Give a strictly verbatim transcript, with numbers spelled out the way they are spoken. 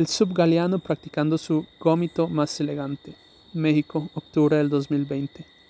El subgaleano practicando su gómito más elegante. México, octubre del dos mil veinte.